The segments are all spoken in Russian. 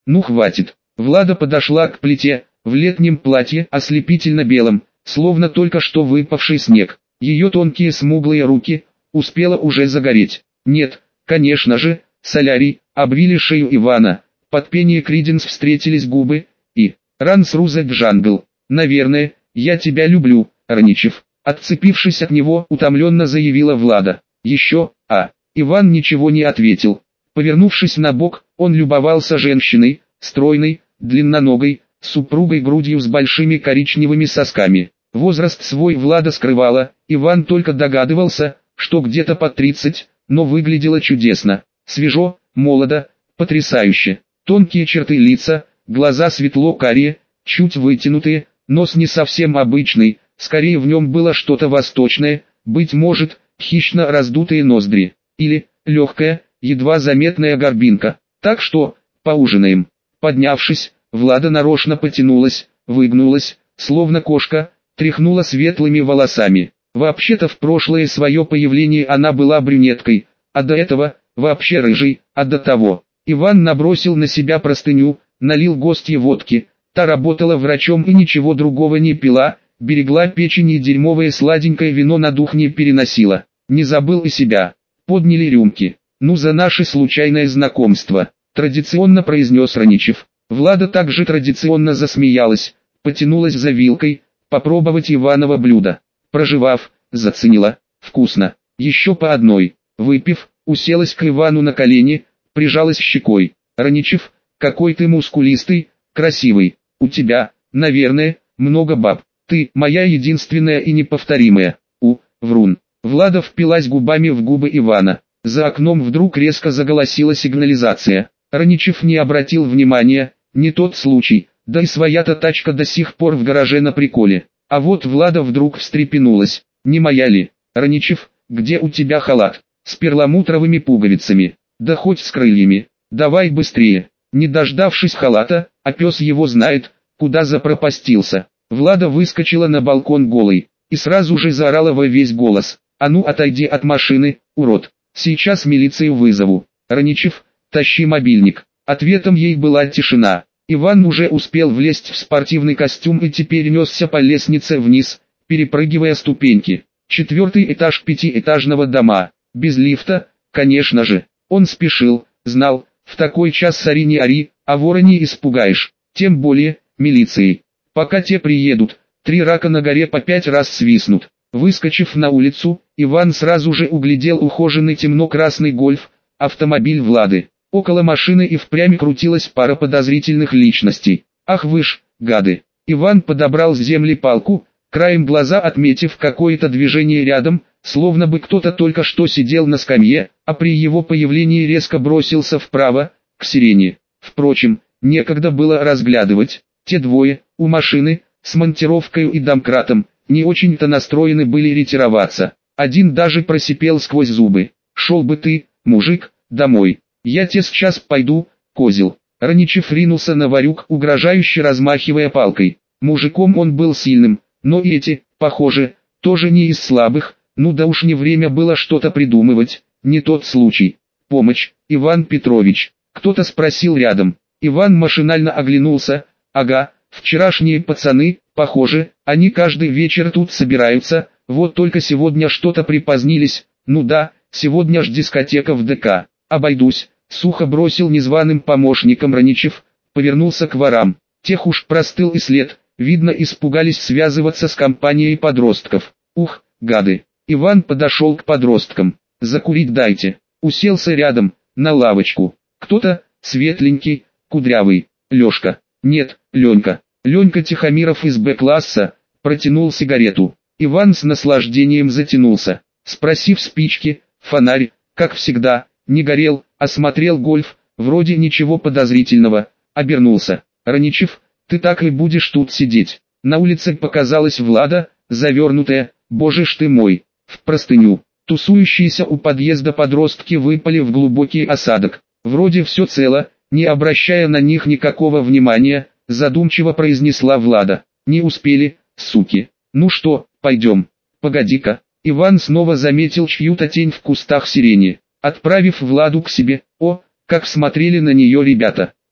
Ну хватит. Влада подошла к плите, в летнем платье, ослепительно белом, словно только что выпавший снег. Ее тонкие смуглые руки успела уже загореть. Нет, конечно же, солярий, обвили шею Ивана. Под пение Криденс встретились губы, и «Run through the jungle». «Наверное, я тебя люблю, Раничев», отцепившись от него, утомленно заявила Влада. «Еще, Иван ничего не ответил. Повернувшись на бок, он любовался женщиной, стройной, длинноногой, с упругой грудью с большими коричневыми сосками. Возраст свой Влада скрывала, Иван только догадывался, что где-то под 30, но выглядела чудесно, свежо, молодо, потрясающе. Тонкие черты лица, глаза светло-карие, чуть вытянутые, нос не совсем обычный, скорее в нем было что-то восточное, быть может, хищно раздутые ноздри, или легкая, едва заметная горбинка. Так что, поужинаем. Поднявшись, Влада нарочно потянулась, выгнулась, словно кошка, тряхнула светлыми волосами. Вообще-то в прошлое свое появление она была брюнеткой, а до этого, вообще рыжей, а до того. Иван набросил на себя простыню, налил гостье водки, та работала врачом и ничего другого не пила, берегла печень и дерьмовое сладенькое вино на дух не переносила. Не забыл и себя. Подняли рюмки. «Ну за наше случайное знакомство», традиционно произнес Раничев. Влада также традиционно засмеялась, потянулась за вилкой, попробовать Иваново блюдо. Прожевав, заценила. Вкусно. Еще по одной. Выпив, уселась к Ивану на колени, прижалась щекой. «Раничев, какой ты мускулистый, красивый. У тебя, наверное, много баб. Ты моя единственная и неповторимая». Врун. Влада впилась губами в губы Ивана. За окном вдруг резко заголосила сигнализация. Раничев не обратил внимания, не тот случай, да и своя-то тачка до сих пор в гараже на приколе. А вот Влада вдруг встрепенулась. «Не моя ли? Раничев, где у тебя халат? С перламутровыми пуговицами, да хоть с крыльями. Давай быстрее». Не дождавшись халата, а пес его знает, куда запропастился. Влада выскочила на балкон голой, и сразу же заорала во весь голос. «А ну отойди от машины, урод! Сейчас милицию вызову. Раничев, тащи мобильник». Ответом ей была тишина. Иван уже успел влезть в спортивный костюм и теперь несся по лестнице вниз, перепрыгивая ступеньки. 4-й этаж 5-этажного дома. Без лифта, конечно же. Он спешил, знал, в такой час сори не ори, а вора не испугаешь. Тем более, милицией. Пока те приедут, 3 рака на горе по 5 раз свистнут. Выскочив на улицу, Иван сразу же углядел ухоженный темно-красный гольф, автомобиль Влады. Около машины и впрямь крутилась пара подозрительных личностей. «Ах вы ж, гады!» Иван подобрал с земли палку, краем глаза отметив какое-то движение рядом, словно бы кто-то только что сидел на скамье, а при его появлении резко бросился вправо, к сирене. Впрочем, некогда было разглядывать. Те двое, у машины, с монтировкой и домкратом, не очень-то настроены были ретироваться. Один даже просипел сквозь зубы: «Шел бы ты, мужик, домой. Я те сейчас пойду, козел». Раничев ринулся на ворюк, угрожающе размахивая палкой. Мужиком он был сильным, но и эти, похоже, тоже не из слабых. Ну да уж не время было что-то придумывать, не тот случай. «Помощь, Иван Петрович», кто-то спросил рядом. Иван машинально оглянулся. Ага, вчерашние пацаны, похоже, они каждый вечер тут собираются, вот только сегодня что-то припозднились. Ну да, сегодня ж дискотека в ДК. «Обойдусь», сухо бросил незваным помощником Раничев, повернулся к ворам. Тех уж простыл и след, видно, испугались связываться с компанией подростков. «Ух, гады!» Иван подошел к подросткам. «Закурить дайте». Уселся рядом, на лавочку. Кто-то, светленький, кудрявый, Лешка. Нет, Ленька. Ленька Тихомиров из Б-класса, протянул сигарету. Иван с наслаждением затянулся. Спросив спички, фонарь, как всегда, не горел, осмотрел гольф, вроде ничего подозрительного, обернулся. «Раничев, ты так и будешь тут сидеть». На улице показалась Влада, завернутая, боже ж ты мой, в простыню. Тусующиеся у подъезда подростки выпали в глубокий осадок. «Вроде все цело», не обращая на них никакого внимания, задумчиво произнесла Влада. «Не успели, суки. Ну что, пойдем?» «Погоди-ка». Иван снова заметил чью-то тень в кустах сирени. Отправив Владу к себе, как смотрели на нее ребята.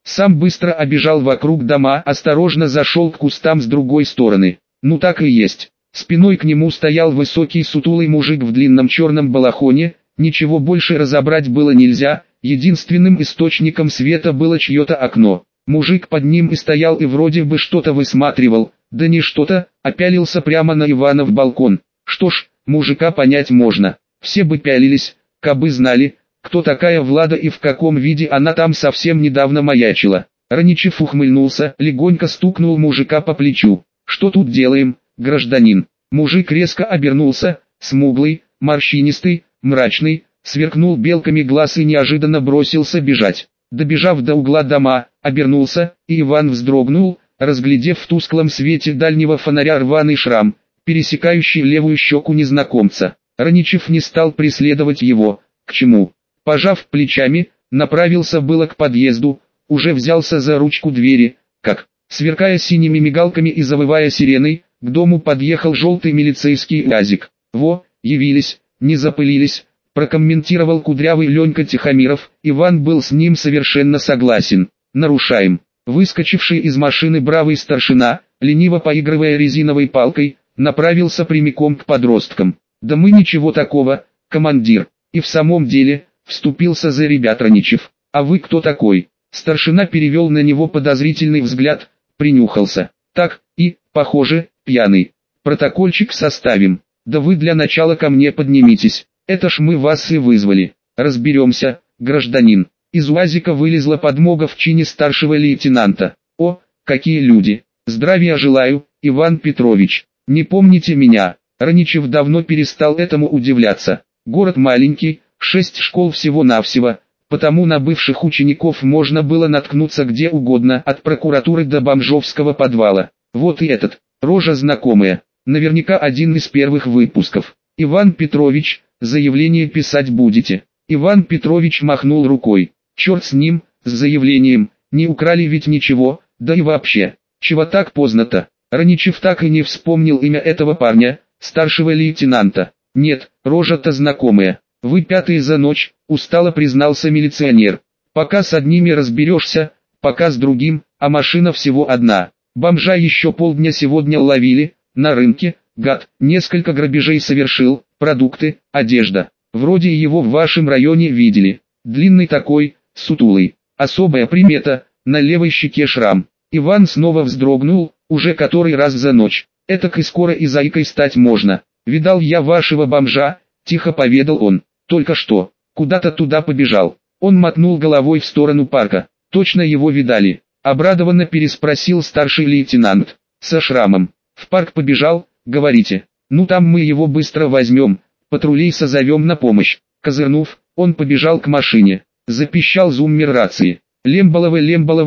Сам быстро обежал вокруг дома, осторожно зашел к кустам с другой стороны. Ну так и есть. Спиной к нему стоял высокий сутулый мужик в длинном черном балахоне, ничего больше разобрать было нельзя, единственным источником света было чье-то окно. Мужик под ним и стоял и вроде бы что-то высматривал, да не что-то, а пялился прямо на Ивана в балкон. Что ж, мужика понять можно, все бы пялились, кабы знали, кто такая Влада и в каком виде она там совсем недавно маячила. Раничев ухмыльнулся, легонько стукнул мужика по плечу. «Что тут делаем, гражданин?» Мужик резко обернулся, смуглый, морщинистый, мрачный, сверкнул белками глаз и неожиданно бросился бежать. Добежав до угла дома, обернулся, и Иван вздрогнул, разглядев в тусклом свете дальнего фонаря рваный шрам, пересекающий левую щеку незнакомца. Раничев не стал преследовать его, к чему? Пожав плечами, направился было к подъезду, уже взялся за ручку двери, как, сверкая синими мигалками и завывая сиреной, к дому подъехал желтый милицейский УАЗик. «Во, явились, не запылились», прокомментировал кудрявый Ленька Тихомиров. Иван был с ним совершенно согласен. «Нарушаем». Выскочивший из машины бравый старшина, лениво поигрывая резиновой палкой, направился прямиком к подросткам. «Да мы ничего такого, командир». И в самом деле, вступился за ребят Раничев. «А вы кто такой?» Старшина перевел на него подозрительный взгляд, принюхался. «Так, и, похоже, пьяный. Протокольчик составим. Да вы для начала ко мне поднимитесь. Это ж мы вас и вызвали. Разберемся, гражданин». Из УАЗика вылезла подмога в чине старшего лейтенанта. «О, какие люди! Здравия желаю, Иван Петрович. Не помните меня?» Раничев давно перестал этому удивляться. Город маленький, 6 школ всего-навсего, потому на бывших учеников можно было наткнуться где угодно, от прокуратуры до бомжовского подвала. Вот и этот, рожа знакомая, наверняка один из первых выпусков. «Иван Петрович, заявление писать будете?» Иван Петрович махнул рукой. «Черт с ним, с заявлением, не украли ведь ничего, да и вообще, чего так поздно-то?» Раничев так и не вспомнил имя этого парня, старшего лейтенанта. «Нет, рожа-то знакомая. Вы пятый за ночь», устало признался милиционер. «Пока с одними разберешься, пока с другим, а машина всего одна. Бомжа еще полдня сегодня ловили, на рынке, гад, несколько грабежей совершил, продукты, одежда. Вроде его в вашем районе видели. Длинный такой, сутулый. Особая примета, на левой щеке шрам». Иван снова вздрогнул, уже который раз за ночь. «Этак и скоро и зайкой стать можно. Видал я вашего бомжа», тихо поведал он. «Только что, куда-то туда побежал». Он мотнул головой в сторону парка. «Точно его видали?» Обрадованно переспросил старший лейтенант. «Со шрамом. В парк побежал, говорите? Ну там мы его быстро возьмем, патрулей созовем на помощь». Козырнув, он побежал к машине. Запищал зуммер рации. «Лембалова,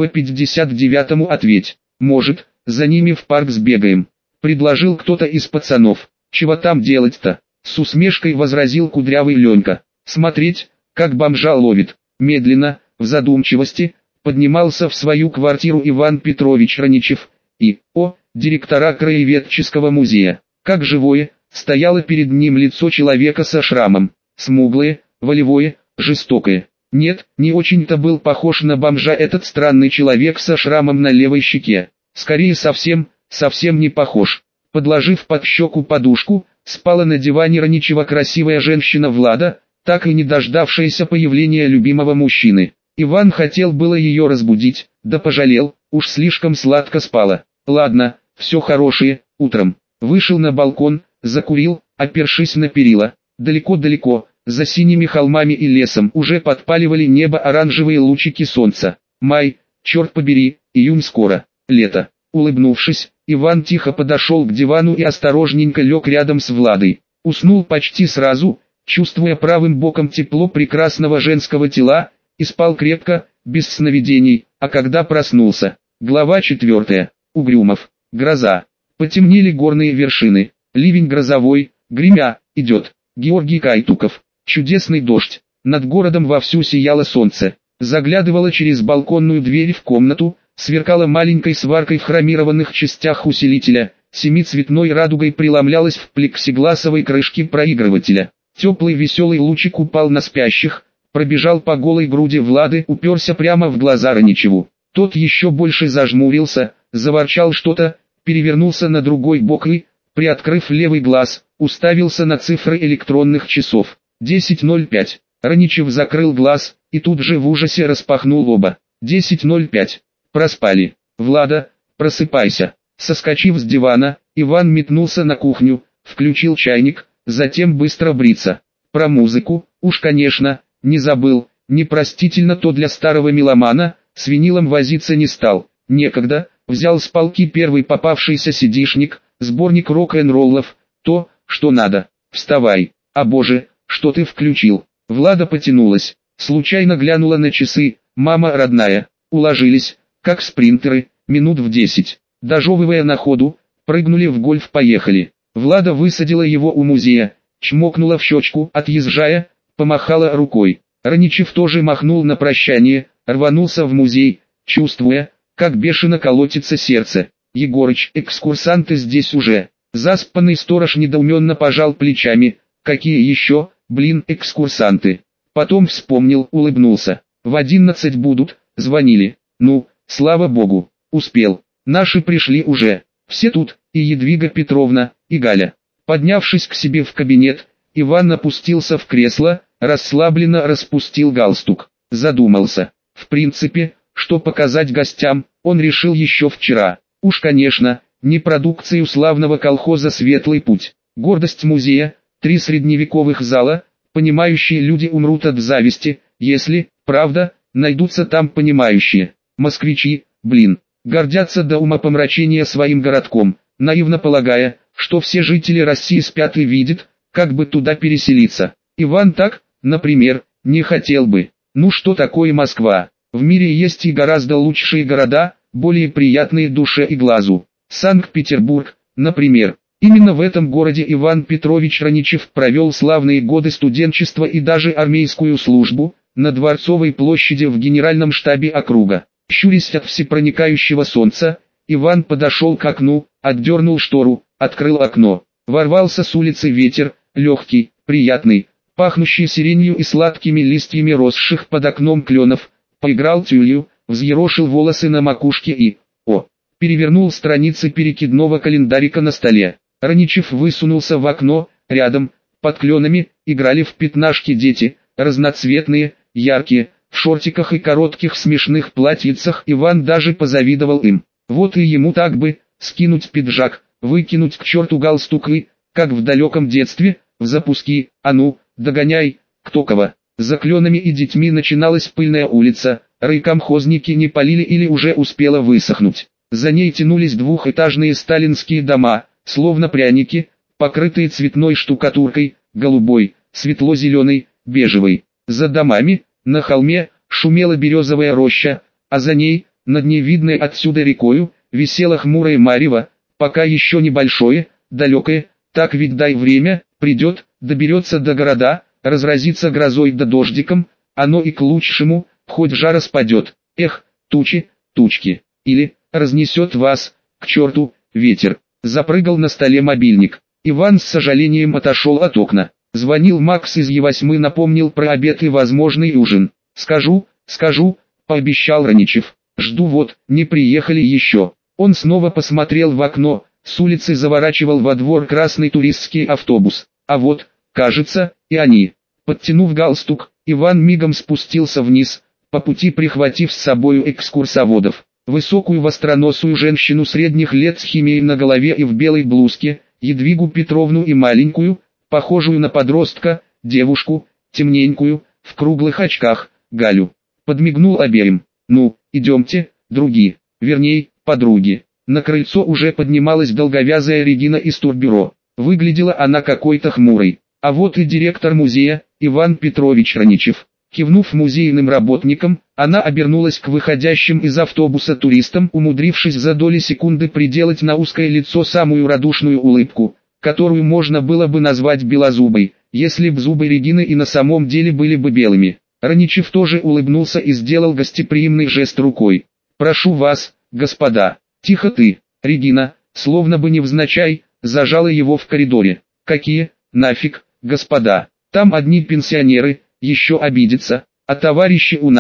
59-му ответь. Может, за ними в парк сбегаем», предложил кто-то из пацанов. «Чего там делать-то?» С усмешкой возразил кудрявый Ленька. «Смотреть, как бомжа ловит». Медленно, в задумчивости, поднимался в свою квартиру Иван Петрович Раничев, и, директора краеведческого музея. Как живое, стояло перед ним лицо человека со шрамом. Смуглое, волевое, жестокое. Нет, не очень-то был похож на бомжа этот странный человек со шрамом на левой щеке. Скорее совсем не похож. Подложив под щеку подушку, спала на диване Раничева красивая женщина Влада, так и не дождавшаяся появления любимого мужчины. Иван хотел было ее разбудить, да пожалел, уж слишком сладко спала. «Ладно, все хорошее, утром». Вышел на балкон, закурил, опершись на перила. Далеко-далеко, за синими холмами и лесом уже подпаливали небо оранжевые лучики солнца. Май, черт побери, июнь скоро, лето. Улыбнувшись, Иван тихо подошел к дивану и осторожненько лег рядом с Владой. Уснул почти сразу, чувствуя правым боком тепло прекрасного женского тела, и спал крепко, без сновидений, а когда проснулся. Глава 4. Угрюмов. Гроза. Потемнели горные вершины. Ливень грозовой, гремя, идет. Георгий Кайтуков. Чудесный дождь. Над городом вовсю сияло солнце. Заглядывало через балконную дверь в комнату, сверкала маленькой сваркой в хромированных частях усилителя, семицветной радугой преломлялась в плексигласовой крышке проигрывателя. Теплый веселый лучик упал на спящих, пробежал по голой груди Влады, уперся прямо в глаза Раничеву. Тот еще больше зажмурился, заворчал что-то, перевернулся на другой бок и, приоткрыв левый глаз, уставился на цифры электронных часов. 10:05. Раничев закрыл глаз, и тут же в ужасе распахнул оба. 10:05. Проспали. Влада, просыпайся. Соскочив с дивана, Иван метнулся на кухню, включил чайник, затем быстро бриться. Про музыку, уж конечно, не забыл, непростительно то для старого меломана, с винилом возиться не стал. Некогда, взял с полки первый попавшийся CD-шник, сборник рок-н-роллов, то, что надо. Вставай, а боже, что ты включил? Влада потянулась, случайно глянула на часы, мама родная, уложились, как спринтеры, минут в 10. Дожевывая на ходу, прыгнули в гольф, поехали. Влада высадила его у музея, чмокнула в щечку, отъезжая, помахала рукой. Раничев тоже махнул на прощание, рванулся в музей, чувствуя, как бешено колотится сердце. Егорыч, экскурсанты здесь уже. Заспанный сторож недоуменно пожал плечами. Какие еще, блин, экскурсанты? Потом вспомнил, улыбнулся. В 11 будут, звонили. Ну, слава богу, успел. Наши пришли уже. Все тут, и Едвига Петровна, и Галя. Поднявшись к себе в кабинет, Иван опустился в кресло, расслабленно распустил галстук. Задумался. В принципе, что показать гостям, он решил еще вчера. Уж конечно, не продукцию славного колхоза «Светлый путь». Гордость музея, 3 средневековых зала, понимающие люди умрут от зависти, если, правда, найдутся там понимающие. Москвичи, блин, гордятся до умопомрачения своим городком, наивно полагая, что все жители России спят и видят, как бы туда переселиться. Иван так, например, не хотел бы. Ну что такое Москва? В мире есть и гораздо лучшие города, более приятные душе и глазу. Санкт-Петербург, например. Именно в этом городе Иван Петрович Раничев провел славные годы студенчества и даже армейскую службу, на Дворцовой площади в генеральном штабе округа. Щурясь от всепроникающего солнца, Иван подошел к окну, отдернул штору, открыл окно. Ворвался с улицы ветер, легкий, приятный, пахнущий сиренью и сладкими листьями росших под окном кленов, поиграл тюлью, взъерошил волосы на макушке и, перевернул страницы перекидного календарика на столе. Раничев высунулся в окно, рядом, под кленами, играли в пятнашки дети, разноцветные, яркие, в шортиках и коротких смешных платьицах. Иван даже позавидовал им. Вот и ему так бы, скинуть пиджак, выкинуть к черту галстук и, как в далеком детстве, в запуски, а ну, догоняй, кто кого. За кленами и детьми начиналась пыльная улица, райкомхозники не полили или уже успела высохнуть. За ней тянулись двухэтажные сталинские дома, словно пряники, покрытые цветной штукатуркой, голубой, светло-зеленой, бежевой. За домами, на холме, шумела березовая роща, а за ней, над невидной отсюда рекою, висело хмурое марево, пока еще небольшое, далекое, так ведь дай время, придет, доберется до города, разразится грозой да дождиком, оно и к лучшему, хоть жара спадет. Эх, тучи, тучки, или разнесет вас, к черту, ветер. Запрыгал на столе мобильник. Иван с сожалением отошел от окна. Звонил Макс из Е8, напомнил про обед и возможный ужин. Скажу, пообещал Раничев. Жду вот, не приехали еще. Он снова посмотрел в окно, с улицы заворачивал во двор красный туристский автобус. А вот, кажется, и они. Подтянув галстук, Иван мигом спустился вниз, по пути прихватив с собою экскурсоводов. Высокую востроносую женщину средних лет с химией на голове и в белой блузке, Едвигу Петровну и маленькую, похожую на подростка, девушку, темненькую, в круглых очках, Галю. Подмигнул обеим. Ну, идемте, други, верней, подруги. На крыльцо уже поднималась долговязая Регина из турбюро. Выглядела она какой-то хмурой. А вот и директор музея, Иван Петрович Раничев. Кивнув музейным работникам, она обернулась к выходящим из автобуса туристам, умудрившись за доли секунды приделать на узкое лицо самую радушную улыбку, которую можно было бы назвать белозубой, если б зубы Регины и на самом деле были бы белыми. Раничев тоже улыбнулся и сделал гостеприимный жест рукой. «Прошу вас, господа». «Тихо ты, Регина», словно бы невзначай, зажала его в коридоре. «Какие, нафиг, господа, там одни пенсионеры, еще обидятся, а товарищи у нас,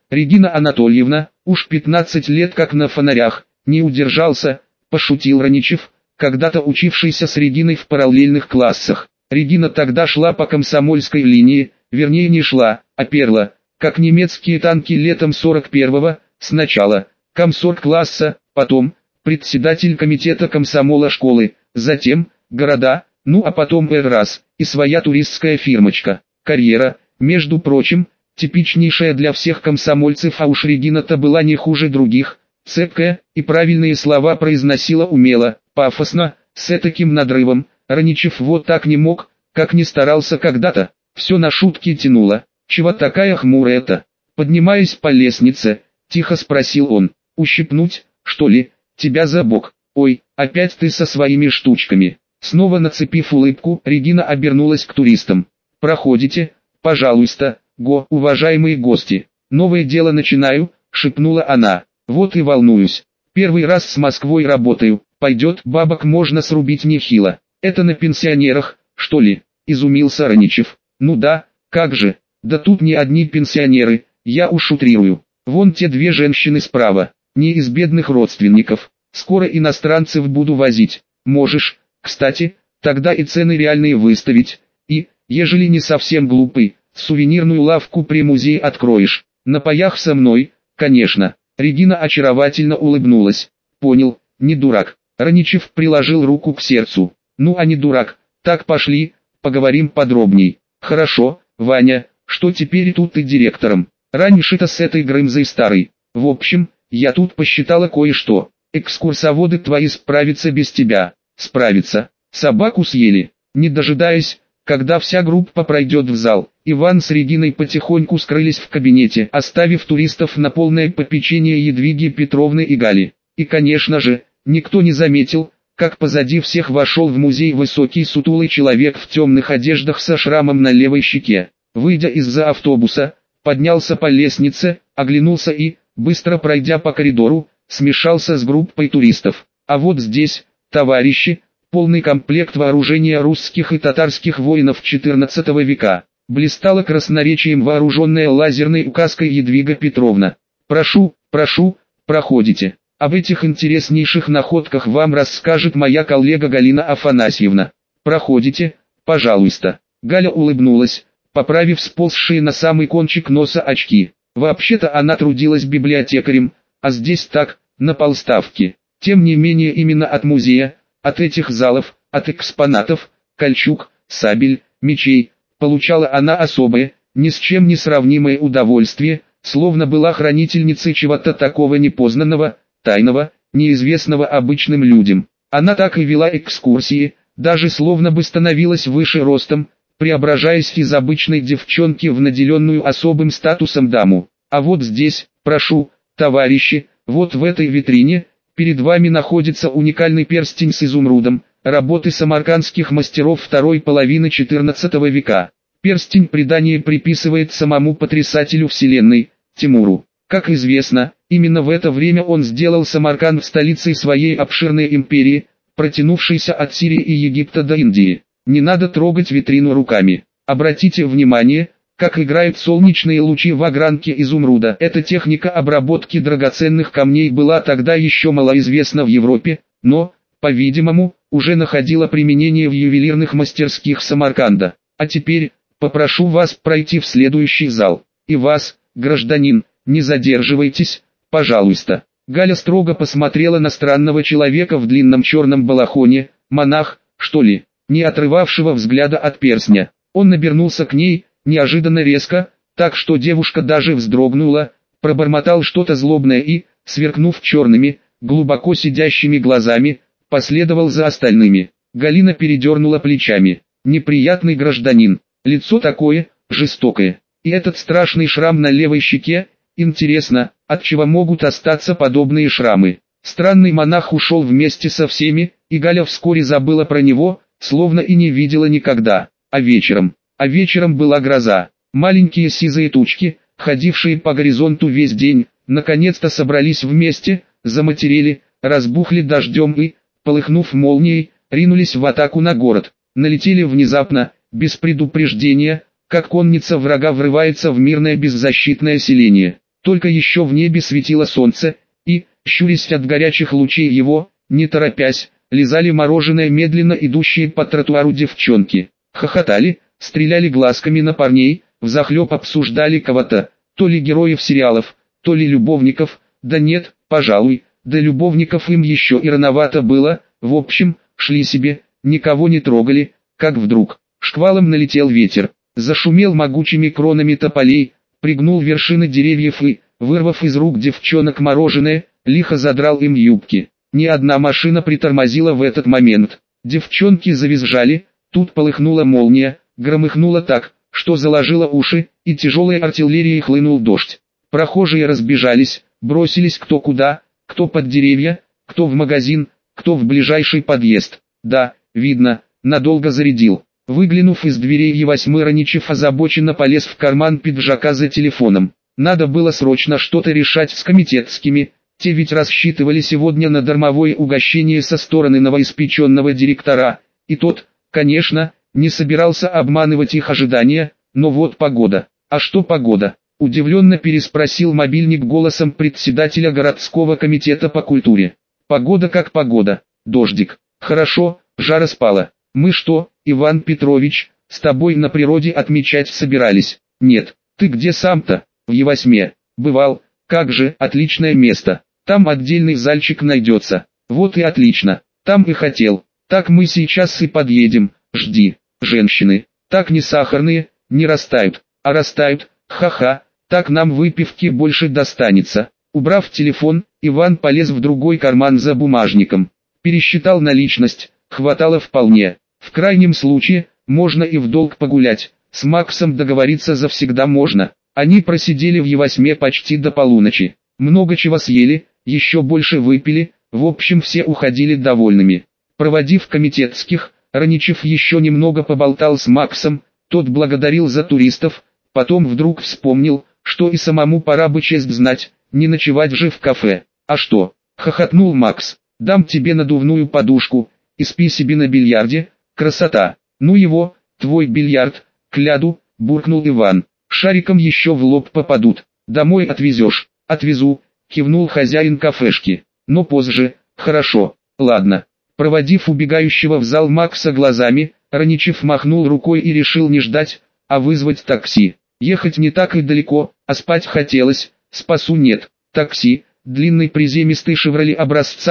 Регина Анатольевна, уж 15 лет как на фонарях, не удержался, пошутил Раничев, когда-то учившийся с Региной в параллельных классах. Регина тогда шла по комсомольской линии, вернее не шла, а перла, как немецкие танки летом 41-го, сначала комсорг класса, потом председатель комитета комсомола школы, затем города, ну а потом раз, и своя туристская фирмочка. Карьера, между прочим, типичнейшая для всех комсомольцев, а уж Регина-то была не хуже других, цепкая, и правильные слова произносила умело, пафосно, с этаким надрывом. Раничев вот так не мог, как не старался когда-то, все на шутки тянуло. «Чего такая хмурая-то?» Поднимаясь по лестнице, тихо спросил он. «Ущипнуть, что ли, тебя за бок? Ой, опять ты со своими штучками». Снова нацепив улыбку, Регина обернулась к туристам. «Проходите, пожалуйста, уважаемые гости. Новое дело начинаю», шепнула она. «Вот и волнуюсь. Первый раз с Москвой работаю. Пойдет, бабок можно срубить нехило». «Это на пенсионерах, что ли?» изумился Раничев. «Ну да, как же, да тут не одни пенсионеры, я уж утрирую. Вон те две женщины справа, не из бедных родственников. Скоро иностранцев буду возить. Можешь, кстати, тогда и цены реальные выставить. И, ежели не совсем глупый, сувенирную лавку при музее откроешь. На паях со мной, конечно». Регина очаровательно улыбнулась. «Понял, не дурак». Раничев приложил руку к сердцу. «Ну а не дурак, так пошли, поговорим подробней». «Хорошо, Ваня, что теперь тут ты директором? Раньше-то с этой Грымзой старой. В общем, я тут посчитала кое-что. Экскурсоводы твои справятся без тебя». «Справятся? Собаку съели». Не дожидаясь, когда вся группа пройдет в зал, Иван с Региной потихоньку скрылись в кабинете, оставив туристов на полное попечение Едвиги Петровны и Гали. И конечно же, никто не заметил, как позади всех вошел в музей высокий сутулый человек в темных одеждах со шрамом на левой щеке. Выйдя из-за автобуса, поднялся по лестнице, оглянулся и, быстро пройдя по коридору, смешался с группой туристов. «А вот здесь, товарищи, полный комплект вооружения русских и татарских воинов XIV века», блистала красноречием вооруженная лазерной указкой Едвига Петровна. «Прошу, прошу, проходите. Об этих интереснейших находках вам расскажет моя коллега Галина Афанасьевна. Проходите, пожалуйста». Галя улыбнулась, поправив сползшие на самый кончик носа очки. Вообще-то она трудилась библиотекарем, а здесь так, на полставки. Тем не менее именно от музея, от этих залов, от экспонатов, кольчуг, сабель, мечей, получала она особое, ни с чем не сравнимое удовольствие, словно была хранительницей чего-то такого непознанного, тайного, неизвестного обычным людям. Она так и вела экскурсии, даже словно бы становилась выше ростом, преображаясь из обычной девчонки в наделенную особым статусом даму. А вот здесь, прошу, товарищи, вот в этой витрине, перед вами находится уникальный перстень с изумрудом, работы самаркандских мастеров второй половины XIV века. Перстень предание приписывает самому потрясателю вселенной, Тимуру. Как известно, именно в это время он сделал Самарканд столицей своей обширной империи, протянувшейся от Сирии и Египта до Индии. Не надо трогать витрину руками. Обратите внимание, как играют солнечные лучи в огранке изумруда. Эта техника обработки драгоценных камней была тогда еще малоизвестна в Европе, но, по-видимому, уже находила применение в ювелирных мастерских Самарканда. А теперь, попрошу вас пройти в следующий зал. И вас, гражданин, не задерживайтесь, пожалуйста. Галя строго посмотрела на странного человека в длинном черном балахоне, монах, что ли, не отрывавшего взгляда от перстня. Он обернулся к ней, неожиданно резко, так что девушка даже вздрогнула, пробормотал что-то злобное и, сверкнув черными, глубоко сидящими глазами, последовал за остальными. Галина передернула плечами. Неприятный гражданин, лицо такое, жестокое. И этот страшный шрам на левой щеке, интересно, от чего могут остаться подобные шрамы. Странный монах ушел вместе со всеми, и Галя вскоре забыла про него, словно и не видела никогда. А вечером была гроза. Маленькие сизые тучки, ходившие по горизонту весь день, наконец-то собрались вместе, заматерели, разбухли дождем и, полыхнув молнией, ринулись в атаку на город. Налетели внезапно, без предупреждения, как конница врага врывается в мирное беззащитное селение. только еще в небе светило солнце, и, щурясь от горячих лучей его, не торопясь, лизали мороженое медленно идущие по тротуару девчонки. Хохотали, стреляли глазками на парней, взахлеб обсуждали кого-то, то ли героев сериалов, то ли любовников, да нет, пожалуй, до любовников им еще и рановато было, в общем, шли себе, никого не трогали, как вдруг, шквалом налетел ветер, зашумел могучими кронами тополей, пригнул вершины деревьев и, вырвав из рук девчонок мороженое, лихо задрал им юбки. Ни одна машина притормозила в этот момент. Девчонки завизжали, тут полыхнула молния, громыхнуло так, что заложило уши, и тяжелой артиллерией хлынул дождь. Прохожие разбежались, бросились кто куда, кто под деревья, кто в магазин, кто в ближайший подъезд. Да, видно, надолго зарядил. Выглянув из дверей Е8, Раничев озабоченно полез в карман пиджака за телефоном. Надо было срочно что-то решать с комитетскими, те ведь рассчитывали сегодня на дармовое угощение со стороны новоиспеченного директора, и тот, конечно, не собирался обманывать их ожидания, но вот погода. А что погода? Удивленно переспросил мобильник голосом председателя городского комитета по культуре. Погода как погода, дождик. Хорошо, жара спала. Мы что, Иван Петрович, с тобой на природе отмечать собирались? Нет, ты где сам-то? В Е8. Бывал, как же, отличное место. Там отдельный зальчик найдется. Вот и отлично, там и хотел. Так мы сейчас и подъедем, жди. Женщины, так не сахарные, не растают, а растают, ха-ха, так нам выпивки больше достанется. Убрав телефон, Иван полез в другой карман за бумажником. Пересчитал наличность, хватало вполне. В крайнем случае, можно и в долг погулять, с Максом договориться завсегда можно. Они просидели в Е8 почти до полуночи. Много чего съели, еще больше выпили, в общем все уходили довольными. Проводив комитетских, Раничев еще немного поболтал с Максом, тот благодарил за туристов, потом вдруг вспомнил, что и самому пора бы честь знать, не ночевать же в кафе. А что? Хохотнул Макс. Дам тебе надувную подушку, и спи себе на бильярде, красота. Ну его, твой бильярд, кляду, буркнул Иван. Шариком еще в лоб попадут. Домой отвезешь? Отвезу, кивнул хозяин кафешки. Но позже, хорошо, ладно. Проводив убегающего в зал Макса глазами, Раничев махнул рукой и решил не ждать, а вызвать такси. Ехать не так и далеко, а спать хотелось, спасу нет. Такси, длинный приземистый «Шевроле» образца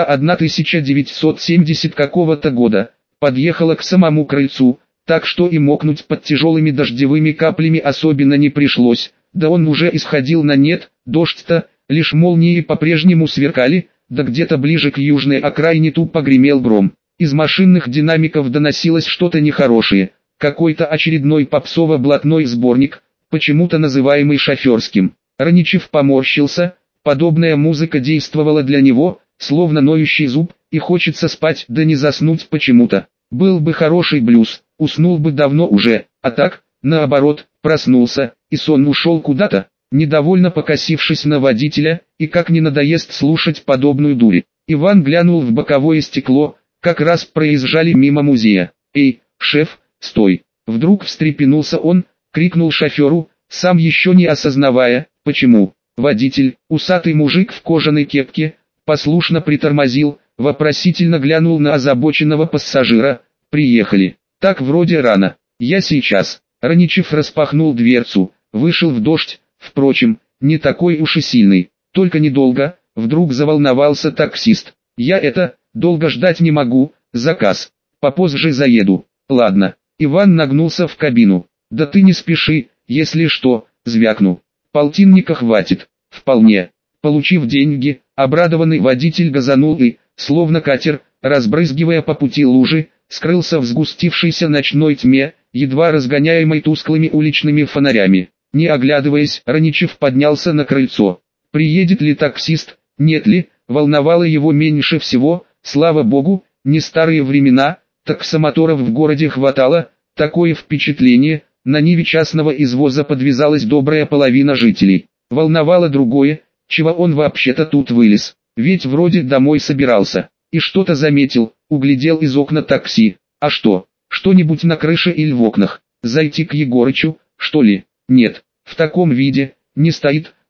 1970 какого-то года, подъехало к самому крыльцу, так что и мокнуть под тяжелыми дождевыми каплями особенно не пришлось, да он уже исходил на нет, дождь-то, лишь молнии по-прежнему сверкали, да где-то ближе к южной окраине тупо гремел гром. Из машинных динамиков доносилось что-то нехорошее, какой-то очередной попсово-блатной сборник, почему-то называемый шоферским. Раничев поморщился, подобная музыка действовала для него, словно ноющий зуб, и хочется спать, да не заснуть почему-то. Был бы хороший блюз, уснул бы давно уже, а так, наоборот, проснулся, и сон ушел куда-то, недовольно покосившись на водителя, и как не надоест слушать подобную дурь. Иван глянул в боковое стекло, как раз проезжали мимо музея. «Эй, шеф, стой!» Вдруг встрепенулся он, крикнул шоферу, сам еще не осознавая, почему. Водитель, усатый мужик в кожаной кепке, послушно притормозил, вопросительно глянул на озабоченного пассажира. «Приехали. Так вроде рано. Я сейчас». Раничев распахнул дверцу, вышел в дождь, впрочем, не такой уж и сильный, только недолго, вдруг заволновался таксист. «Я долго ждать не могу, заказ. Попозже заеду». «Ладно». Иван нагнулся в кабину. «Да ты не спеши, если что», звякну. «Полтинника хватит». «Вполне». Получив деньги, обрадованный водитель газанул и, словно катер, разбрызгивая по пути лужи, скрылся в сгустившейся ночной тьме, едва разгоняемой тусклыми уличными фонарями. Не оглядываясь, Раничев поднялся на крыльцо. Приедет ли таксист, нет ли, волновало его меньше всего, слава богу, не старые времена, таксомоторов в городе хватало, такое впечатление, на Ниве частного извоза подвязалась добрая половина жителей. Волновало другое, чего он вообще-то тут вылез, ведь вроде домой собирался, и что-то заметил, углядел из окна такси. А что, что-нибудь на крыше или в окнах? Зайти к Егорычу, что ли? Нет, в таком виде, не стоит,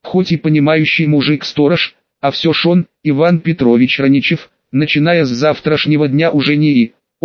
хоть и понимающий мужик-сторож, а все ж он, Иван Петрович Раничев, начиная с завтрашнего дня уже не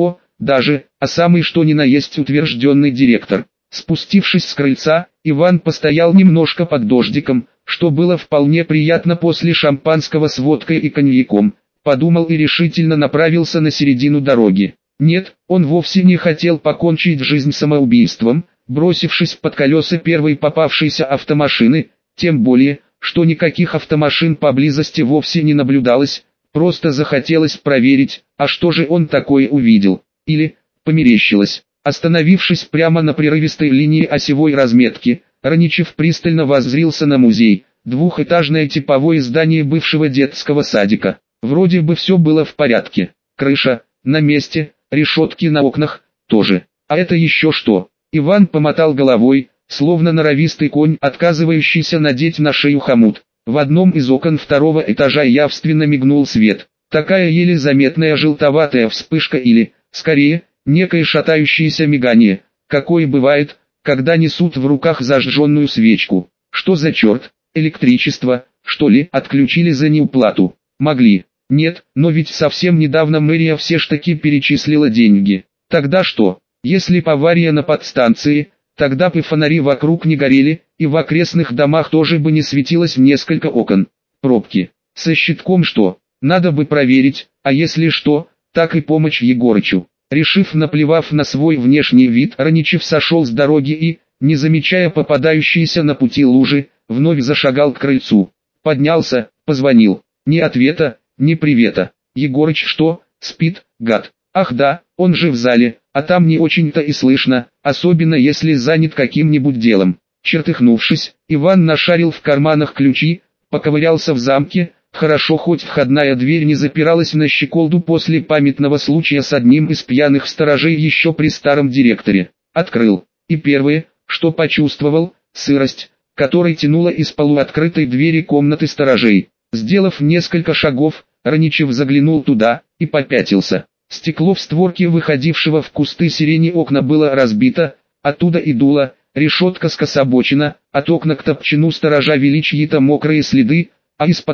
даже, а самый что ни на есть утвержденный директор. Спустившись с крыльца, Иван постоял немножко под дождиком, что было вполне приятно после шампанского с водкой и коньяком, подумал и решительно направился на середину дороги. Нет, он вовсе не хотел покончить жизнь самоубийством, бросившись под колеса первой попавшейся автомашины, тем более, что никаких автомашин поблизости вовсе не наблюдалось, просто захотелось проверить, а что же он такое увидел, или померещилось. Остановившись прямо на прерывистой линии осевой разметки, Раничев пристально воззрился на музей, двухэтажное типовое здание бывшего детского садика. Вроде бы все было в порядке, крыша на месте, решетки на окнах тоже. А это еще что? Иван помотал головой, словно норовистый конь, отказывающийся надеть на шею хомут. В одном из окон второго этажа явственно мигнул свет. Такая еле заметная желтоватая вспышка или, скорее, некое шатающееся мигание, какое бывает, когда несут в руках зажженную свечку. Что за черт? Электричество, что ли, отключили за неуплату? Могли. Нет, но ведь совсем недавно мэрия все ж таки перечислила деньги. Тогда что? Если авария на подстанции, тогда бы фонари вокруг не горели, и в окрестных домах тоже бы не светилось несколько окон. Пробки. Со щитком что? Надо бы проверить, а если что, так и помочь Егорычу. Решив, наплевав на свой внешний вид, Раничев сошел с дороги и, не замечая попадающиеся на пути лужи, вновь зашагал к крыльцу. Поднялся, позвонил. Ни ответа, ни привета. Егорыч что, спит, гад? Ах да, он же в зале, а там не очень-то и слышно, особенно если занят каким-нибудь делом. Чертыхнувшись, Иван нашарил в карманах ключи, поковырялся в замке. Хорошо, хоть входная дверь не запиралась на щеколду после памятного случая с одним из пьяных сторожей еще при старом директоре. Открыл. И первое, что почувствовал, сырость, которой тянуло из полуоткрытой двери комнаты сторожей. Сделав несколько шагов, Раничев заглянул туда и попятился. Стекло в створке выходившего в кусты сирени окна было разбито, оттуда и дуло, решетка скособочена, от окна к топчину сторожа вели чьи-то мокрые следы, а из-под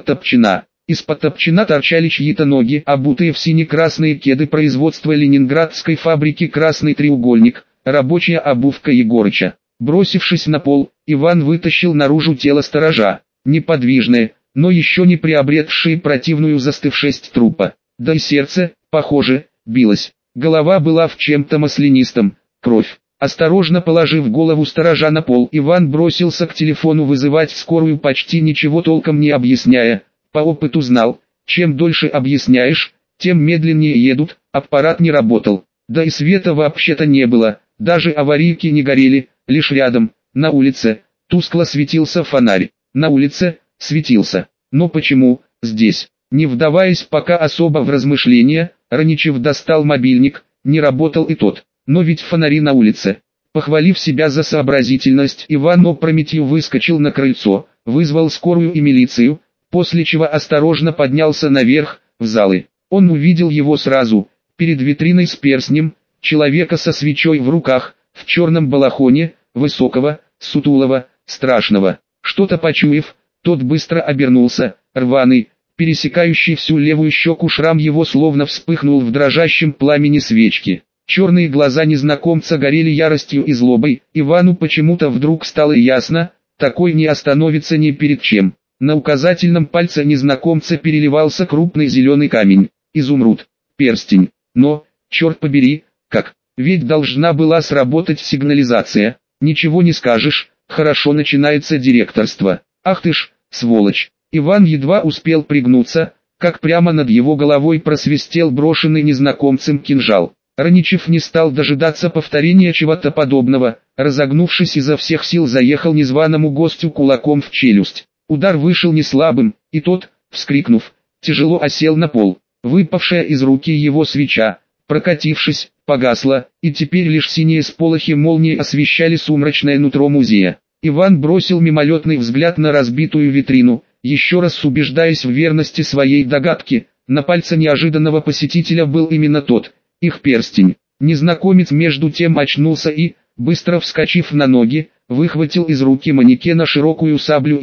топчина торчали чьи-то ноги, обутые в сине-красные кеды производства ленинградской фабрики «Красный треугольник», рабочая обувка Егорыча. Бросившись на пол, Иван вытащил наружу тело сторожа, неподвижное, но еще не приобретшее противную застывшесть трупа. Да и сердце, похоже, билось. Голова была в чем-то маслянистом, кровь. Осторожно положив голову сторожа на пол, Иван бросился к телефону вызывать скорую, почти ничего толком не объясняя. По опыту знал, чем дольше объясняешь, тем медленнее едут, аппарат не работал. Да и света вообще-то не было, даже аварийки не горели, лишь рядом, на улице, тускло светился фонарь. На улице, светился. Но почему, здесь? Не вдаваясь пока особо в размышления, Раничев достал мобильник, не работал и тот. Но ведь фонари на улице. Похвалив себя за сообразительность, Иван опрометью выскочил на крыльцо, вызвал скорую и милицию, после чего осторожно поднялся наверх, в залы. Он увидел его сразу, перед витриной с перстнем, человека со свечой в руках, в черном балахоне, высокого, сутулого, страшного. Что-то почуяв, тот быстро обернулся, рваный, пересекающий всю левую щеку шрам его словно вспыхнул в дрожащем пламени свечки. Черные глаза незнакомца горели яростью и злобой. Ивану почему-то вдруг стало ясно, такой не остановится ни перед чем. На указательном пальце незнакомца переливался крупный зеленый камень, изумруд, перстень. Но, черт побери, как? Ведь должна была сработать сигнализация. Ничего не скажешь, хорошо начинается директорство. Ах ты ж, сволочь. Иван едва успел пригнуться, как прямо над его головой просвистел брошенный незнакомцем кинжал. Раничев не стал дожидаться повторения чего-то подобного, разогнувшись изо всех сил заехал незваному гостю кулаком в челюсть. Удар вышел не слабым, и тот, вскрикнув, тяжело осел на пол. Выпавшая из руки его свеча, прокатившись, погасла, и теперь лишь синие сполохи молнии освещали сумрачное нутро музея. Иван бросил мимолетный взгляд на разбитую витрину, еще раз убеждаясь в верности своей догадки, на пальце неожиданного посетителя был именно тот, их перстень. Незнакомец между тем очнулся и, быстро вскочив на ноги, выхватил из руки манекена широкую саблю и,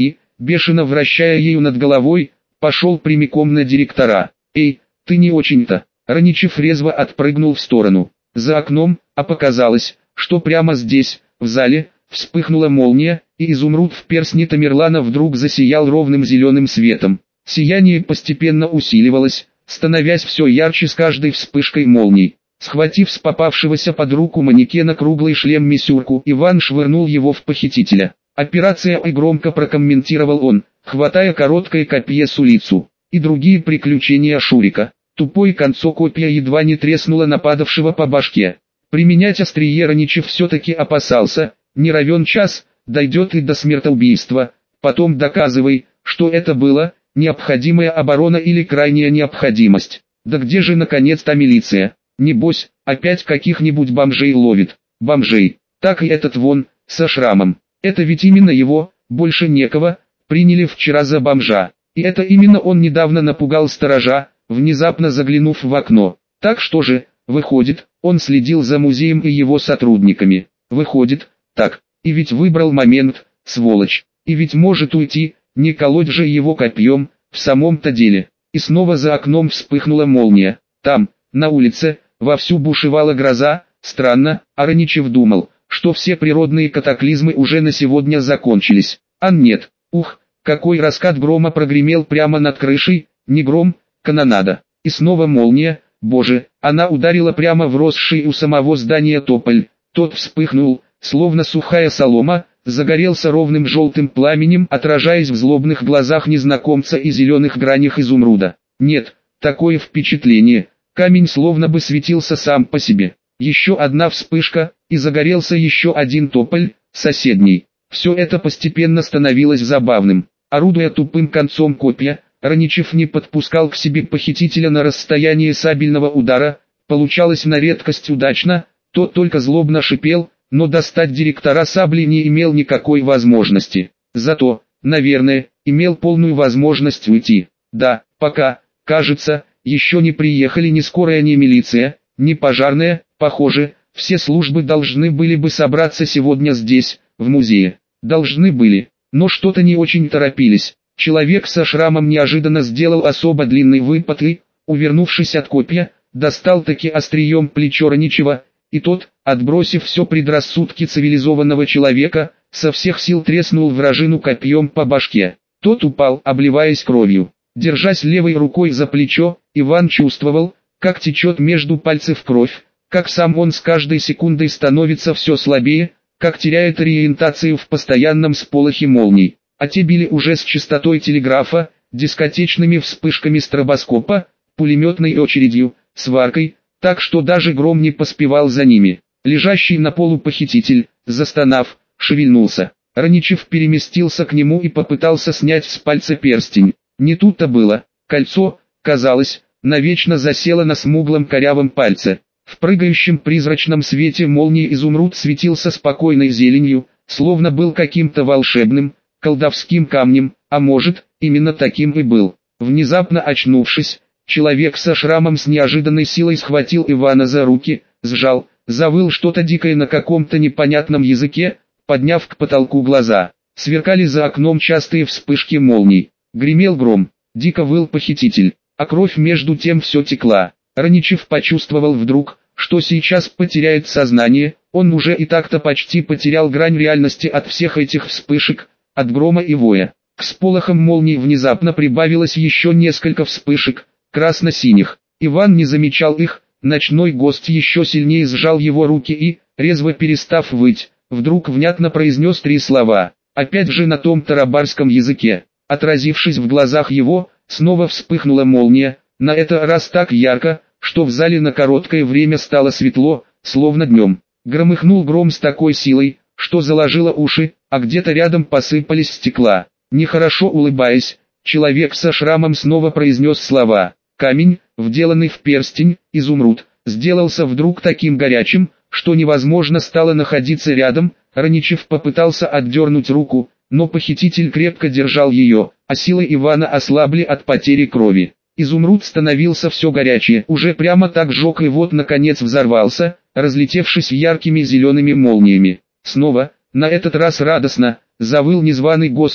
бешено вращая ею над головой, пошел прямиком на директора. «Эй, ты не очень-то!» Раничев резво отпрыгнул в сторону. За окном, а показалось, что прямо здесь, в зале, вспыхнула молния, и изумруд в перстне Тамерлана вдруг засиял ровным зеленым светом. Сияние постепенно усиливалось, становясь все ярче с каждой вспышкой молний. Схватив с попавшегося под руку манекена круглый шлем-мисюрку, Иван швырнул его в похитителя. «Операция И», громко прокомментировал он, хватая короткое копье с улицу. И другие приключения Шурика. Тупой концо копья едва не треснуло нападавшего по башке. Применять острие Раничев все-таки опасался, не равен час, дойдет и до смертоубийства. Потом доказывай, что это было, необходимая оборона или крайняя необходимость. Да где же наконец-то милиция? Небось, опять каких-нибудь бомжей ловит. Бомжей. Так и этот вон, со шрамом. Это ведь именно его, больше некого, приняли вчера за бомжа. И это именно он недавно напугал сторожа, внезапно заглянув в окно. Так что же, выходит, он следил за музеем и его сотрудниками. Выходит, так. И ведь выбрал момент, сволочь. И ведь может уйти, не колоть же его копьем, в самом-то деле. И снова за окном вспыхнула молния. Там, на улице, вовсю бушевала гроза. Странно, а Раничев думал, что все природные катаклизмы уже на сегодня закончились. А нет, ух, какой раскат грома прогремел прямо над крышей, не гром, канонада. И снова молния, боже, она ударила прямо в росший у самого здания тополь. Тот вспыхнул, словно сухая солома, загорелся ровным желтым пламенем, отражаясь в злобных глазах незнакомца и зеленых гранях изумруда. Нет, такое впечатление, камень словно бы светился сам по себе. Еще одна вспышка, и загорелся еще один тополь, соседний. Все это постепенно становилось забавным. Орудуя тупым концом копья, Раничев не подпускал к себе похитителя на расстояние сабельного удара. Получалось на редкость удачно, тот только злобно шипел, но достать директора сабли не имел никакой возможности. Зато, наверное, имел полную возможность уйти. Да, пока, кажется, еще не приехали ни скорая, ни милиция, ни пожарная. Похоже, все службы должны были бы собраться сегодня здесь, в музее. Должны были, но что-то не очень торопились. Человек со шрамом неожиданно сделал особо длинный выпад и, увернувшись от копья, достал таки острием плечо Раничева, и тот, отбросив все предрассудки цивилизованного человека, со всех сил треснул вражину копьем по башке. Тот упал, обливаясь кровью. Держась левой рукой за плечо, Иван чувствовал, как течет между пальцев кровь, как сам он с каждой секундой становится все слабее, как теряет ориентацию в постоянном сполохе молний. А те били уже с частотой телеграфа, дискотечными вспышками стробоскопа, пулеметной очередью, сваркой, так что даже гром не поспевал за ними. Лежащий на полу похититель, застонав, шевельнулся. Раничев переместился к нему и попытался снять с пальца перстень. Не тут-то было. Кольцо, казалось, навечно засело на смуглом корявом пальце. В прыгающем призрачном свете молнии изумруд светился спокойной зеленью, словно был каким-то волшебным, колдовским камнем, а может, именно таким и был. Внезапно очнувшись, человек со шрамом с неожиданной силой схватил Ивана за руки, сжал, завыл что-то дикое на каком-то непонятном языке, подняв к потолку глаза. Сверкали за окном частые вспышки молний. Гремел гром, дико выл похититель, а кровь между тем все текла. Раничев почувствовал вдруг, что сейчас потеряет сознание. Он уже и так-то почти потерял грань реальности от всех этих вспышек, от грома и воя. К сполохам молний внезапно прибавилось еще несколько вспышек, красно-синих. Иван не замечал их, ночной гость еще сильнее сжал его руки и, резво перестав выть, вдруг внятно произнес 3 слова, опять же на том тарабарском языке. Отразившись в глазах его, снова вспыхнула молния, на этот раз так ярко, что в зале на короткое время стало светло, словно днем. Громыхнул гром с такой силой, что заложило уши, а где-то рядом посыпались стекла. Нехорошо улыбаясь, человек со шрамом снова произнес слова. Камень, вделанный в перстень, изумруд, сделался вдруг таким горячим, что невозможно стало находиться рядом. Раничев попытался отдернуть руку, но похититель крепко держал ее, а силы Ивана ослабли от потери крови. Изумруд становился все горячее, уже прямо так жег и вот наконец взорвался, разлетевшись яркими зелеными молниями. Снова, на этот раз радостно, завыл незваный гость и,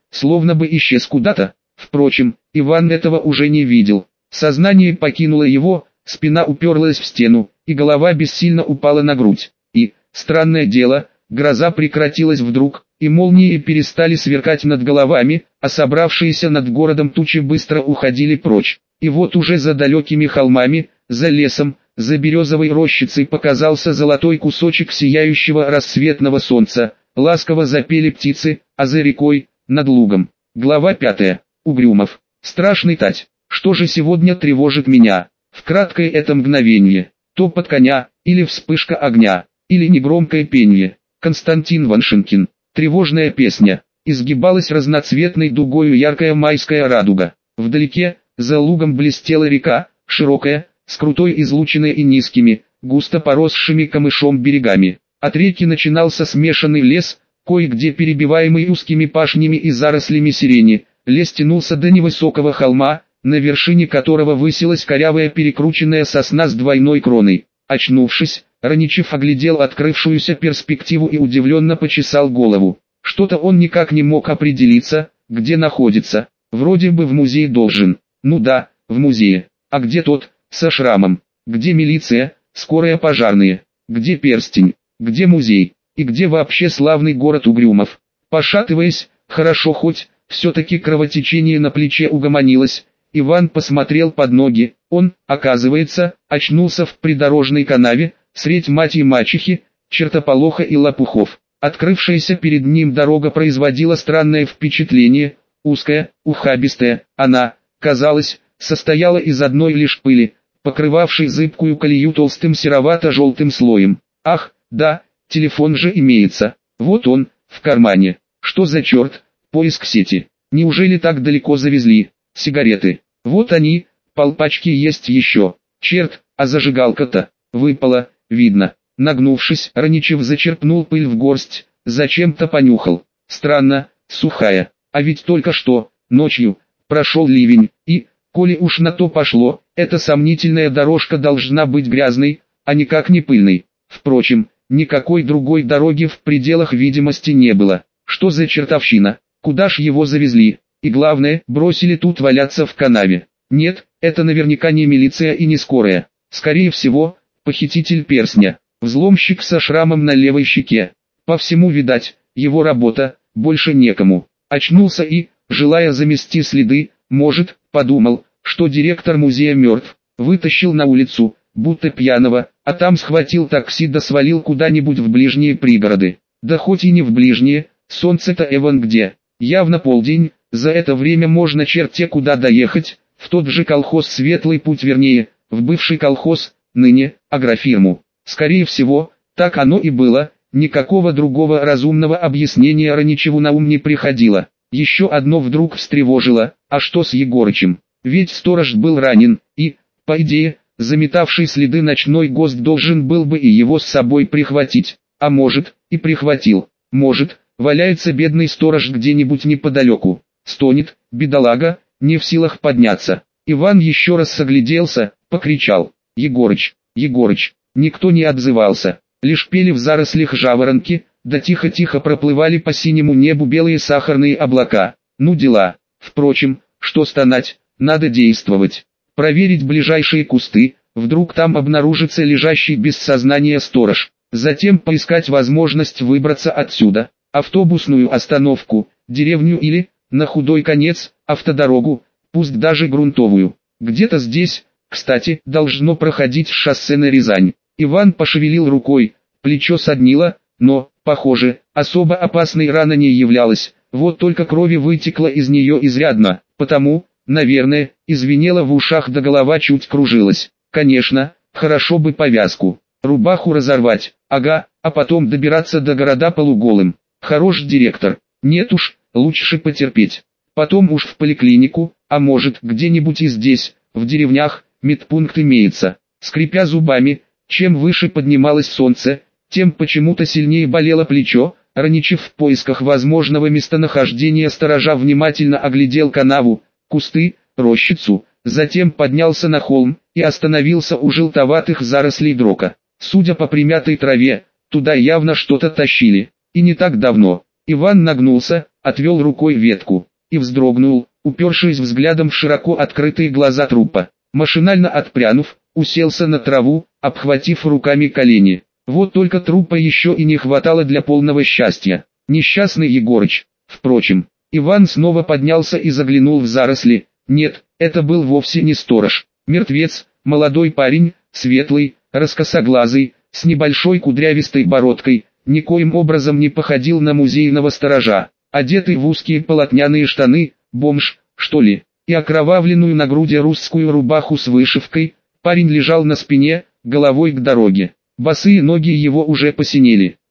словно бы исчез куда-то. Впрочем, Иван этого уже не видел. Сознание покинуло его, спина уперлась в стену, и голова бессильно упала на грудь. И, странное дело, гроза прекратилась вдруг, и молнии перестали сверкать над головами, а собравшиеся над городом тучи быстро уходили прочь. И вот уже за далекими холмами, за лесом, за березовой рощицей показался золотой кусочек сияющего рассветного солнца, ласково запели птицы, а за рекой, над лугом. Глава 5. Угрюмов. Страшный тать. Что же сегодня тревожит меня? В краткое это мгновенье. Топот коня, или вспышка огня, или негромкое пенье. Константин Ваншинкин. Тревожная песня. Изгибалась разноцветной дугою яркая майская радуга. Вдалеке, за лугом блестела река, широкая, с крутой излучиной и низкими, густо поросшими камышом берегами. От реки начинался смешанный лес, кое-где перебиваемый узкими пашнями и зарослями сирени. Лес тянулся до невысокого холма, на вершине которого высилась корявая перекрученная сосна с двойной кроной. Очнувшись, Раничев оглядел открывшуюся перспективу и удивленно почесал голову. Что-то он никак не мог определиться, где находится. Вроде бы в музее должен. Ну да, в музее. А где тот, со шрамом? Где милиция, скорая, пожарные? Где перстень? Где музей? И где вообще славный город Угрюмов? Пошатываясь, хорошо хоть, все-таки кровотечение на плече угомонилось, Иван посмотрел под ноги. Он, оказывается, очнулся в придорожной канаве, средь мать и мачехи, чертополоха и лопухов. Открывшаяся перед ним дорога производила странное впечатление, узкая, ухабистая. Она, казалось, состояла из одной лишь пыли, покрывавшей зыбкую колею толстым серовато-желтым слоем. Ах, да, телефон же имеется. Вот он, в кармане. Что за черт? Поиск сети. Неужели так далеко завезли? Сигареты. Вот они, полпачки есть еще. Черт, а зажигалка-то выпала, видно. Нагнувшись, Раничев зачерпнул пыль в горсть, зачем-то понюхал. Странно, сухая. А ведь только что, ночью, прошел ливень, и, коли уж на то пошло, эта сомнительная дорожка должна быть грязной, а никак не пыльной. Впрочем, никакой другой дороги в пределах видимости не было. Что за чертовщина? Куда ж его завезли? И главное, бросили тут валяться в канаве. Нет, это наверняка не милиция и не скорая. Скорее всего, похититель перстня. Взломщик со шрамом на левой щеке. По всему видать, его работа, больше некому. Очнулся и, желая замести следы, может, подумал, что директор музея мертв. Вытащил на улицу, будто пьяного, а там схватил такси да свалил куда-нибудь в ближние пригороды. Да хоть и не в ближние, солнце-то эван где. Явно полдень, за это время можно черте куда доехать, в тот же колхоз «Светлый путь», вернее, в бывший колхоз, ныне, агрофирму. Скорее всего, так оно и было, никакого другого разумного объяснения Раничеву на ум не приходило. Еще одно вдруг встревожило: а что с Егорычем? Ведь сторож был ранен, и, по идее, заметавший следы ночной гость должен был бы и его с собой прихватить. А может, и прихватил. Может, валяется бедный сторож где-нибудь неподалеку. Стонет, бедолага, не в силах подняться. Иван еще раз огляделся, покричал: «Егорыч! Егорыч!» Никто не отзывался, лишь пели в зарослях жаворонки, да тихо-тихо проплывали по синему небу белые сахарные облака. Ну дела. Впрочем, что стонать, надо действовать. Проверить ближайшие кусты, вдруг там обнаружится лежащий без сознания сторож. Затем поискать возможность выбраться отсюда. Автобусную остановку, деревню или, на худой конец, автодорогу, пусть даже грунтовую. Где-то здесь, кстати, должно проходить шоссе на Рязань. Иван пошевелил рукой, плечо соднило, но, похоже, особо опасной рана не являлась, вот только крови вытекло из нее изрядно, потому, наверное, извинело в ушах да голова чуть кружилась. Конечно, хорошо бы повязку, рубаху разорвать, ага, а потом добираться до города полуголым. Хорош директор, нет уж, лучше потерпеть. Потом уж в поликлинику, а может где-нибудь и здесь, в деревнях, медпункт имеется. Скрипя зубами, чем выше поднималось солнце, тем почему-то сильнее болело плечо. Раничев в поисках возможного местонахождения сторожа внимательно оглядел канаву, кусты, рощицу, затем поднялся на холм и остановился у желтоватых зарослей дрока. Судя по примятой траве, туда явно что-то тащили, и не так давно. Иван нагнулся, отвел рукой ветку и вздрогнул, упершись взглядом в широко открытые глаза трупа. Машинально отпрянув, уселся на траву, обхватив руками колени. Вот только трупа еще и не хватало для полного счастья. Несчастный Егорыч. Впрочем, Иван снова поднялся и заглянул в заросли. Нет, это был вовсе не сторож. Мертвец, молодой парень, светлый, раскосоглазый, с небольшой кудрявистой бородкой, никоим образом не походил на музейного сторожа. Одетый в узкие полотняные штаны, бомж, что ли, и окровавленную на груди русскую рубаху с вышивкой, парень лежал на спине, головой к дороге. Босые ноги его уже посинели.